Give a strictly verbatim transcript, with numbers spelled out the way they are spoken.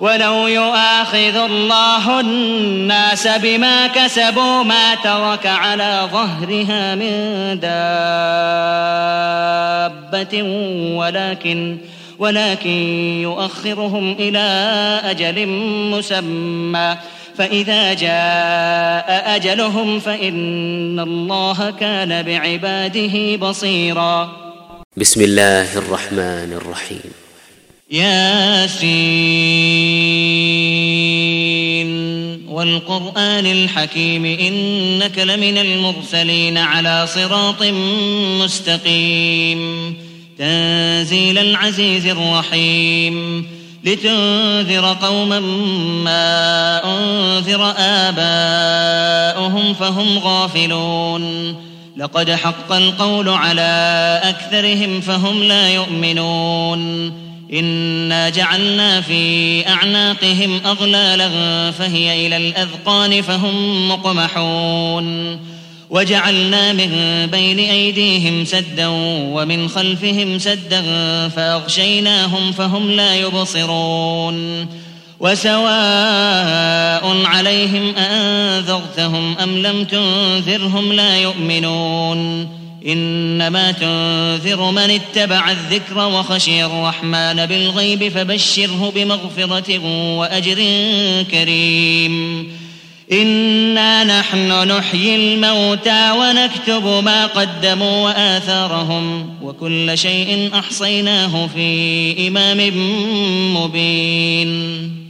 ولو يؤاخذ الله الناس بما كسبوا ما ترك على ظهرها من دابة ولكن ولكن يؤخرهم إلى أجل مسمى فإذا جاء أجلهم فإن الله كان بعباده بصيرا. بسم الله الرحمن الرحيم. ياسين والقرآن الحكيم إنك لمن المرسلين على صراط مستقيم تنزيل العزيز الرحيم لتنذر قوما ما أنذر آباؤهم فهم غافلون لقد حق القول على أكثرهم فهم لا يؤمنون إنا جعلنا في أعناقهم أغلالا فهي إلى الأذقان فهم مقمحون وجعلنا من بين أيديهم سدا ومن خلفهم سدا فأغشيناهم فهم لا يبصرون وسواء عليهم أنذرتهم أم لم تنذرهم لا يؤمنون إنما تنذر من اتبع الذكر وخشي الرحمن بالغيب فبشره بمغفرة وأجر كريم. إنا نحن نحيي الموتى ونكتب ما قدموا وآثارهم وكل شيء أحصيناه في إمام مبين.